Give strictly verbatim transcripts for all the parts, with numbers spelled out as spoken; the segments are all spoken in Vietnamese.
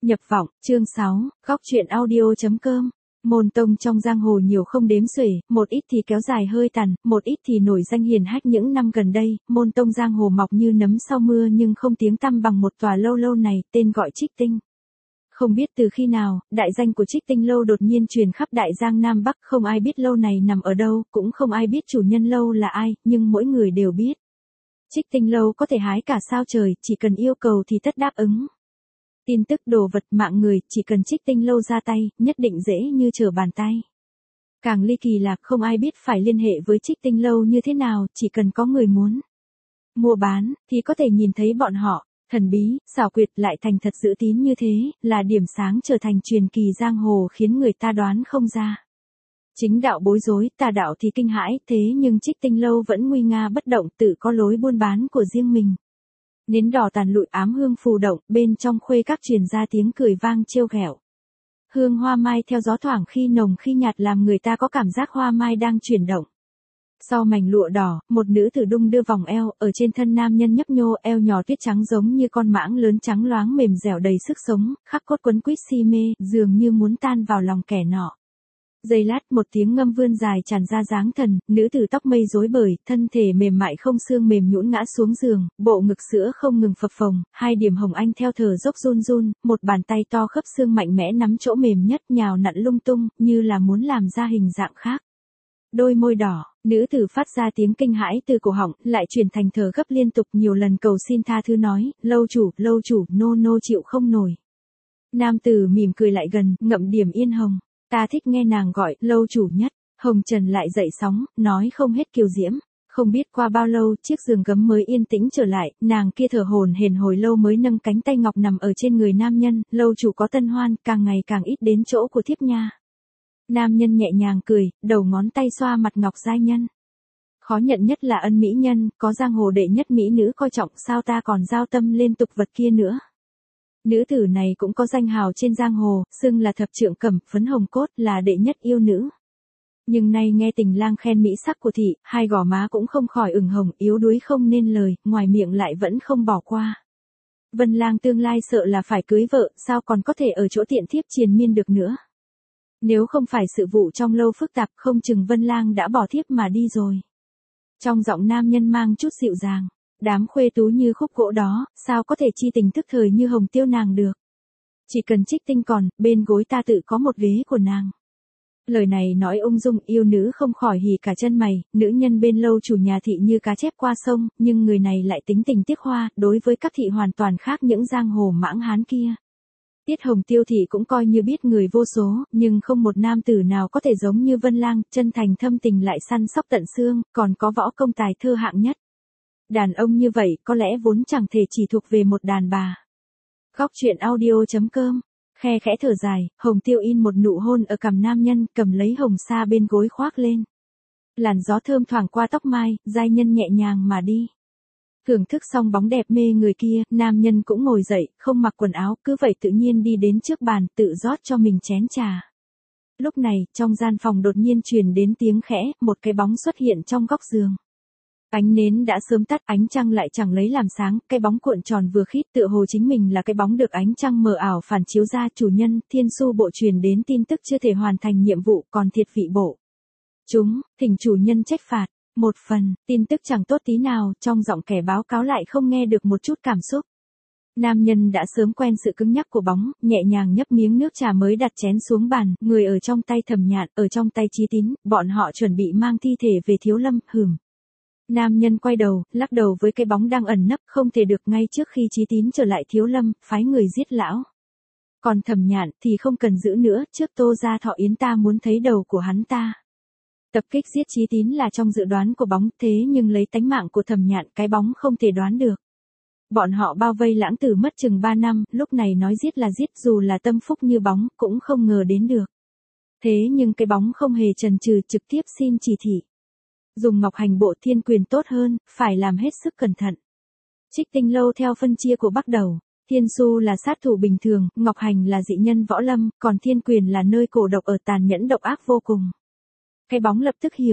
Nhập vọng, chương sáu, góc truyện audio.com. Môn tông trong giang hồ nhiều không đếm xuể, một ít thì kéo dài hơi tàn, một ít thì nổi danh hiển hách những năm gần đây, môn tông giang hồ mọc như nấm sau mưa nhưng không tiếng tăm bằng một tòa lâu lâu này, tên gọi Trích Tinh. Không biết từ khi nào, đại danh của Trích Tinh lâu đột nhiên truyền khắp đại giang Nam Bắc, không ai biết lâu này nằm ở đâu, cũng không ai biết chủ nhân lâu là ai, nhưng mỗi người đều biết. Trích Tinh lâu có thể hái cả sao trời, chỉ cần yêu cầu thì tất đáp ứng. Tin tức đồ vật mạng người, chỉ cần Trích Tinh lâu ra tay, nhất định dễ như trở bàn tay. Càng ly kỳ là không ai biết phải liên hệ với Trích Tinh lâu như thế nào, chỉ cần có người muốn mua bán, thì có thể nhìn thấy bọn họ, thần bí, xảo quyệt lại thành thật giữ tín như thế, là điểm sáng trở thành truyền kỳ giang hồ khiến người ta đoán không ra. Chính đạo bối rối, tà đạo thì kinh hãi, thế nhưng Trích Tinh lâu vẫn nguy nga bất động, tự có lối buôn bán của riêng mình. Nến đỏ tàn lụi ám hương phù động, bên trong khuê các truyền ra tiếng cười vang trêu ghẹo. Hương hoa mai theo gió thoảng khi nồng khi nhạt làm người ta có cảm giác hoa mai đang chuyển động. Sau mảnh lụa đỏ, một nữ tử đung đưa vòng eo, ở trên thân nam nhân nhấp nhô, eo nhỏ tuyết trắng giống như con mãng lớn trắng loáng mềm dẻo đầy sức sống, khắc cốt quấn quýt si mê, dường như muốn tan vào lòng kẻ nọ. Giây lát một tiếng ngâm vươn dài tràn ra dáng thần, nữ tử tóc mây rối bời, thân thể mềm mại không xương mềm nhũn ngã xuống giường, bộ ngực sữa không ngừng phập phồng, hai điểm hồng anh theo thở dốc run run, một bàn tay to khớp xương mạnh mẽ nắm chỗ mềm nhất nhào nặn lung tung, như là muốn làm ra hình dạng khác. Đôi môi đỏ, nữ tử phát ra tiếng kinh hãi từ cổ họng, lại chuyển thành thở gấp liên tục nhiều lần cầu xin tha thứ nói, lâu chủ, lâu chủ, nô nô chịu không nổi. Nam tử mỉm cười lại gần, ngậm điểm yên hồng. Ta thích nghe nàng gọi, lâu chủ nhất. Hồng Trần lại dậy sóng, nói không hết kiều diễm. Không biết qua bao lâu, chiếc giường gấm mới yên tĩnh trở lại, nàng kia thở hổn hển hồi lâu mới nâng cánh tay ngọc nằm ở trên người nam nhân, lâu chủ có tân hoan, càng ngày càng ít đến chỗ của thiếp nha. Nam nhân nhẹ nhàng cười, đầu ngón tay xoa mặt ngọc giai nhân. Khó nhận nhất là ân mỹ nhân, có giang hồ đệ nhất mỹ nữ coi trọng, sao ta còn giao tâm lên tục vật kia nữa. Nữ tử này cũng có danh hào trên giang hồ, xưng là thập trượng cẩm, phấn hồng cốt, là đệ nhất yêu nữ. Nhưng nay nghe tình lang khen mỹ sắc của thị, hai gò má cũng không khỏi ửng hồng, yếu đuối không nên lời, ngoài miệng lại vẫn không bỏ qua. Vân lang tương lai sợ là phải cưới vợ, sao còn có thể ở chỗ tiện thiếp triền miên được nữa. Nếu không phải sự vụ trong lâu phức tạp, không chừng Vân lang đã bỏ thiếp mà đi rồi. Trong giọng nam nhân mang chút dịu dàng. Đám khuê tú như khúc gỗ đó, sao có thể chi tình tức thời như hồng tiêu nàng được. Chỉ cần Trích Tinh còn, bên gối ta tự có một ghế của nàng. Lời này nói ung dung, yêu nữ không khỏi hỉ cả chân mày, nữ nhân bên lâu chủ nhà thị như cá chép qua sông, nhưng người này lại tính tình tiếc hoa, đối với các thị hoàn toàn khác những giang hồ mãng hán kia. Tiết Hồng Tiêu thị cũng coi như biết người vô số, nhưng không một nam tử nào có thể giống như Vân Lang, chân thành thâm tình lại săn sóc tận xương, còn có võ công tài thơ hạng nhất. Đàn ông như vậy có lẽ vốn chẳng thể chỉ thuộc về một đàn bà. Góc truyện audio.com. Khe khẽ thở dài, Hồng Tiêu in một nụ hôn ở cằm nam nhân, cầm lấy hồng sa bên gối khoác lên. Làn gió thơm thoảng qua tóc mai, giai nhân nhẹ nhàng mà đi. Thưởng thức xong bóng đẹp mê người kia, nam nhân cũng ngồi dậy, không mặc quần áo, cứ vậy tự nhiên đi đến trước bàn, tự rót cho mình chén trà. Lúc này, trong gian phòng đột nhiên truyền đến tiếng khẽ, một cái bóng xuất hiện trong góc giường. Ánh nến đã sớm tắt, ánh trăng lại chẳng lấy làm sáng, cái bóng cuộn tròn vừa khít tựa hồ chính mình là cái bóng được ánh trăng mờ ảo phản chiếu ra. Chủ nhân, Thiên Su bộ truyền đến tin tức chưa thể hoàn thành nhiệm vụ, còn thiệt vị bộ. Chúng, thỉnh chủ nhân trách phạt. Một phần, tin tức chẳng tốt tí nào, trong giọng kẻ báo cáo lại không nghe được một chút cảm xúc. Nam nhân đã sớm quen sự cứng nhắc của bóng, nhẹ nhàng nhấp miếng nước trà mới đặt chén xuống bàn, người ở trong tay Thẩm Nhạn, ở trong tay Chí Tín, bọn họ chuẩn bị mang thi thể về Thiếu Lâm, hừm. Nam nhân quay đầu, lắc đầu với cái bóng đang ẩn nấp, không thể được, ngay trước khi Chí Tín trở lại Thiếu Lâm, phái người giết lão. Còn Thẩm Nhạn thì không cần giữ nữa, trước Tô gia thọ yến ta muốn thấy đầu của hắn ta. Tập kích giết Chí Tín là trong dự đoán của bóng, thế nhưng lấy tánh mạng của Thẩm Nhạn, cái bóng không thể đoán được. Bọn họ bao vây Lãng Tử mất chừng ba năm, lúc này nói giết là giết, dù là tâm phúc như bóng, cũng không ngờ đến được. Thế nhưng cái bóng không hề chần chừ, trực tiếp xin chỉ thị. Dùng Ngọc Hành bộ thiên quyền tốt hơn, phải làm hết sức cẩn thận. Trích Tinh lâu theo phân chia của Bắc Đầu, Thiên Su là sát thủ bình thường, Ngọc Hành là dị nhân võ lâm, còn thiên quyền là nơi cổ độc ở tàn nhẫn độc ác vô cùng. Cái bóng lập tức hiểu,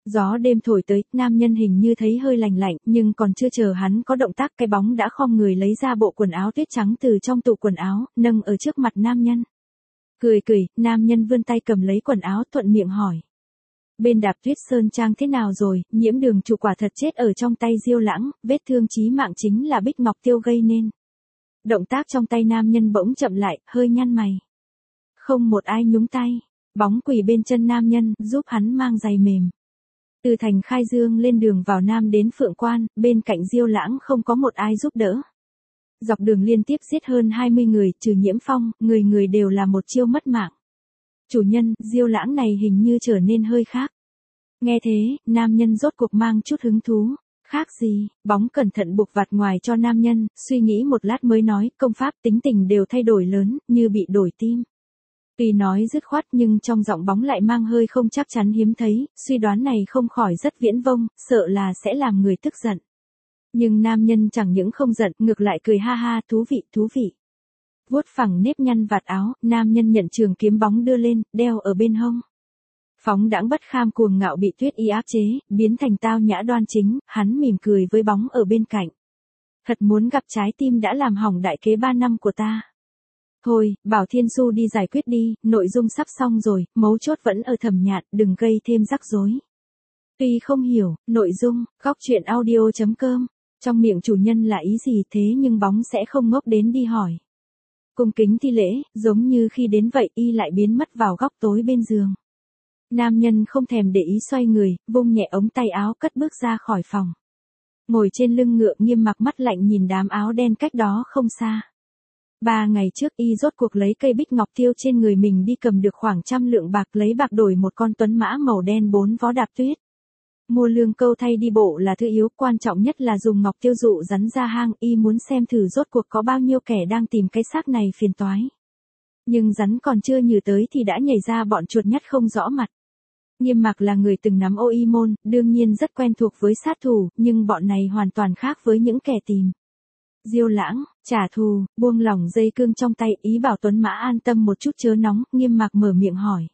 Gió đêm thổi tới, nam nhân hình như thấy hơi lành lạnh, nhưng còn chưa chờ hắn có động tác, cái bóng đã khom người lấy ra bộ quần áo tuyết trắng từ trong tủ quần áo, nâng ở trước mặt nam nhân. Cười cười, nam nhân vươn tay cầm lấy quần áo thuận miệng hỏi. Bên Đạp Tuyết Sơn Trang thế nào rồi, Nhiễm Đường chủ quả thật chết ở trong tay Diêu Lãng, vết thương chí mạng chính là Bích Ngọc Tiêu gây nên. Động tác trong tay nam nhân bỗng chậm lại, hơi nhăn mày. Không một ai nhúng tay, bóng quỳ bên chân nam nhân, giúp hắn mang giày mềm. Từ thành Khai Dương lên đường vào Nam đến Phượng Quan, bên cạnh Diêu Lãng không có một ai giúp đỡ. Dọc đường liên tiếp giết hơn hai mươi người, trừ Nhiễm Phong, người người đều là một chiêu mất mạng. Chủ nhân, Diêu Lãng này hình như trở nên hơi khác. Nghe thế, nam nhân rốt cuộc mang chút hứng thú. Khác gì, bóng cẩn thận buộc vạt ngoài cho nam nhân, suy nghĩ một lát mới nói, công pháp tính tình đều thay đổi lớn, như bị đổi tim. Tuy nói dứt khoát nhưng trong giọng bóng lại mang hơi không chắc chắn hiếm thấy, suy đoán này không khỏi rất viễn vông, sợ là sẽ làm người tức giận. Nhưng nam nhân chẳng những không giận, ngược lại cười ha ha, thú vị, thú vị. Vuốt phẳng nếp nhăn vạt áo, nam nhân nhận trường kiếm bóng đưa lên, đeo ở bên hông. Phóng đãng bất kham cuồng ngạo bị Tuyết Y áp chế, biến thành tao nhã đoan chính, hắn mỉm cười với bóng ở bên cạnh. Thật muốn gặp trái tim đã làm hỏng đại kế ba năm của ta. Thôi, bảo Thiên Su đi giải quyết đi, nội dung sắp xong rồi, mấu chốt vẫn ở Thẩm Nhạn, đừng gây thêm rắc rối. Tuy không hiểu, nội dung, góc truyện audio chấm com, trong miệng chủ nhân là ý gì thế nhưng bóng sẽ không ngốc đến đi hỏi. Cung kính thi lễ, giống như khi đến vậy y lại biến mất vào góc tối bên giường. Nam nhân không thèm để ý xoay người, vung nhẹ ống tay áo cất bước ra khỏi phòng. Ngồi trên lưng ngựa Nghiêm Mặc mắt lạnh nhìn đám áo đen cách đó không xa. Ba ngày trước y rốt cuộc lấy cây bích ngọc tiêu trên người mình đi cầm được khoảng trăm lượng bạc lấy bạc đổi một con tuấn mã màu đen bốn vó đạp tuyết. Mua lương câu thay đi bộ là thứ yếu, quan trọng nhất là dùng ngọc tiêu dụ rắn ra hang, y muốn xem thử rốt cuộc có bao nhiêu kẻ đang tìm cái xác này phiền toái. Nhưng rắn còn chưa nhử tới thì đã nhảy ra bọn chuột nhắt không rõ mặt. Nghiêm Mặc là người từng nắm ô y môn, đương nhiên rất quen thuộc với sát thủ, nhưng bọn này hoàn toàn khác với những kẻ tìm. Diêu Lãng, trả thù, buông lỏng dây cương trong tay, ý bảo Tuấn Mã an tâm một chút chớ nóng, Nghiêm Mặc mở miệng hỏi.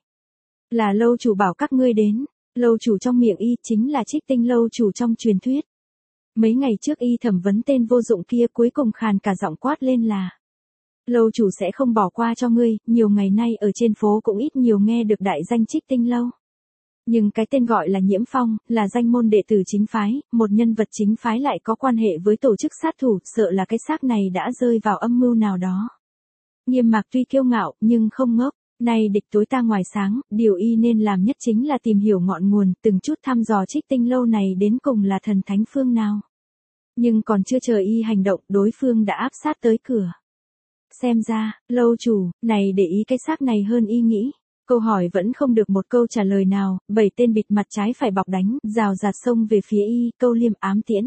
Là lâu chủ bảo các ngươi đến, lâu chủ trong miệng y chính là Trích Tinh lâu chủ trong truyền thuyết. Mấy ngày trước y thẩm vấn tên vô dụng kia cuối cùng khàn cả giọng quát lên là. Lâu chủ sẽ không bỏ qua cho ngươi, nhiều ngày nay ở trên phố cũng ít nhiều nghe được đại danh Trích Tinh lâu. Nhưng cái tên gọi là Nhiễm Phong, là danh môn đệ tử chính phái, một nhân vật chính phái lại có quan hệ với tổ chức sát thủ, sợ là cái xác này đã rơi vào âm mưu nào đó. Nghiêm Mặc tuy kiêu ngạo, nhưng không ngốc, nay địch tối ta ngoài sáng, điều y nên làm nhất chính là tìm hiểu ngọn nguồn, từng chút thăm dò Trích Tinh lâu này đến cùng là thần thánh phương nào. Nhưng còn chưa chờ y hành động, đối phương đã áp sát tới cửa. Xem ra, lâu chủ, này để ý cái xác này hơn y nghĩ. Câu hỏi vẫn không được một câu trả lời nào, bảy tên bịt mặt trái phải bọc đánh, rào rạt xông về phía y, câu liêm ám tiễn.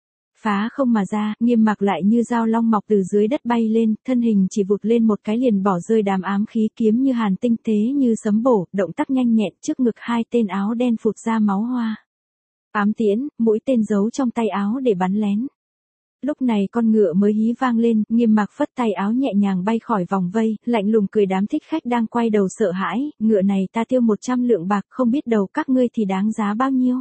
Phá không mà ra, Nghiêm Mặc lại như dao long mọc từ dưới đất bay lên, thân hình chỉ vụt lên một cái liền bỏ rơi đám ám khí, kiếm như hàn tinh tế như sấm bổ, động tác nhanh nhẹn, trước ngực hai tên áo đen phụt ra máu hoa. Ám tiễn, mũi tên giấu trong tay áo để bắn lén. Lúc này con ngựa mới hí vang lên, Nghiêm Mặc phất tay áo nhẹ nhàng bay khỏi vòng vây, lạnh lùng cười đám thích khách đang quay đầu sợ hãi, ngựa này ta tiêu một trăm lượng bạc, không biết đầu các ngươi thì đáng giá bao nhiêu.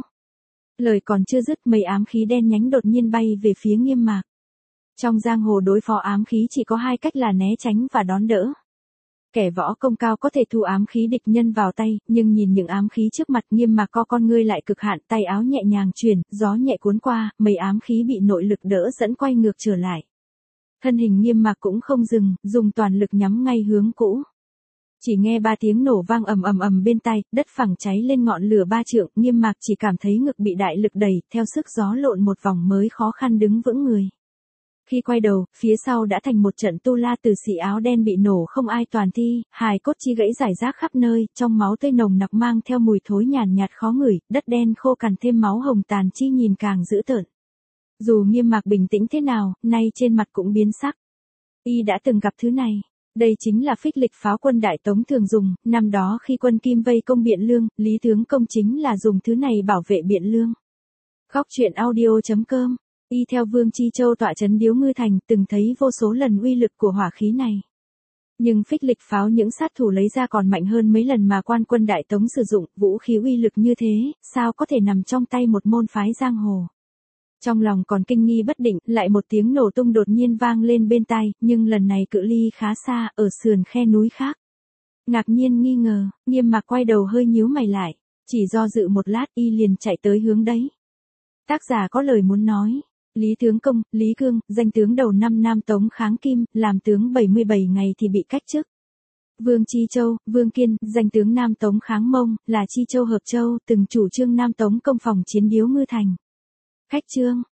Lời còn chưa dứt, mấy ám khí đen nhánh đột nhiên bay về phía Nghiêm Mặc. Trong giang hồ đối phó ám khí chỉ có hai cách là né tránh và đón đỡ. Kẻ võ công cao có thể thu ám khí địch nhân vào tay, nhưng nhìn những ám khí trước mặt Nghiêm Mặc co con ngươi lại cực hạn, tay áo nhẹ nhàng chuyển, gió nhẹ cuốn qua, mấy ám khí bị nội lực đỡ dẫn quay ngược trở lại. Thân hình Nghiêm Mặc cũng không dừng, dùng toàn lực nhắm ngay hướng cũ. Chỉ nghe ba tiếng nổ vang ầm ầm ầm bên tai, đất phẳng cháy lên ngọn lửa ba trượng, Nghiêm Mặc chỉ cảm thấy ngực bị đại lực đẩy, theo sức gió lộn một vòng mới khó khăn đứng vững người. Khi quay đầu, phía sau đã thành một trận tu la tử sĩ áo đen bị nổ không ai toàn thi, hài cốt chi gãy rải rác khắp nơi, trong máu tươi nồng nặc mang theo mùi thối nhàn nhạt khó ngửi, đất đen khô cằn thêm máu hồng tàn chi nhìn càng dữ tợn. Dù Nghiêm Mặc bình tĩnh thế nào, nay trên mặt cũng biến sắc. Y đã từng gặp thứ này. Đây chính là phích lịch pháo quân Đại Tống thường dùng, năm đó khi quân Kim vây công Biện Lương, Lý Tướng Công chính là dùng thứ này bảo vệ Biện Lương. Góc truyện audio chấm com. Y theo Vương Chi Châu tọa trấn Điếu Ngư Thành, từng thấy vô số lần uy lực của hỏa khí này. Nhưng phích lịch pháo những sát thủ lấy ra còn mạnh hơn mấy lần mà quan quân Đại Tống sử dụng, vũ khí uy lực như thế, sao có thể nằm trong tay một môn phái giang hồ. Trong lòng còn kinh nghi bất định, lại một tiếng nổ tung đột nhiên vang lên bên tai, nhưng lần này cự ly khá xa, ở sườn khe núi khác. Ngạc nhiên nghi ngờ, Nghiêm Mạc quay đầu hơi nhíu mày lại, chỉ do dự một lát y liền chạy tới hướng đấy. Tác giả có lời muốn nói. Lý Tướng Công, Lý Cương, danh tướng đầu năm Nam Tống kháng Kim, làm tướng bảy mươi bảy ngày thì bị cách chức. Vương Chi Châu, Vương Kiên, danh tướng Nam Tống kháng Mông, là Chi Châu Hợp Châu, từng chủ trương Nam Tống công phòng chiến Điếu Ngư Thành. Khách trương,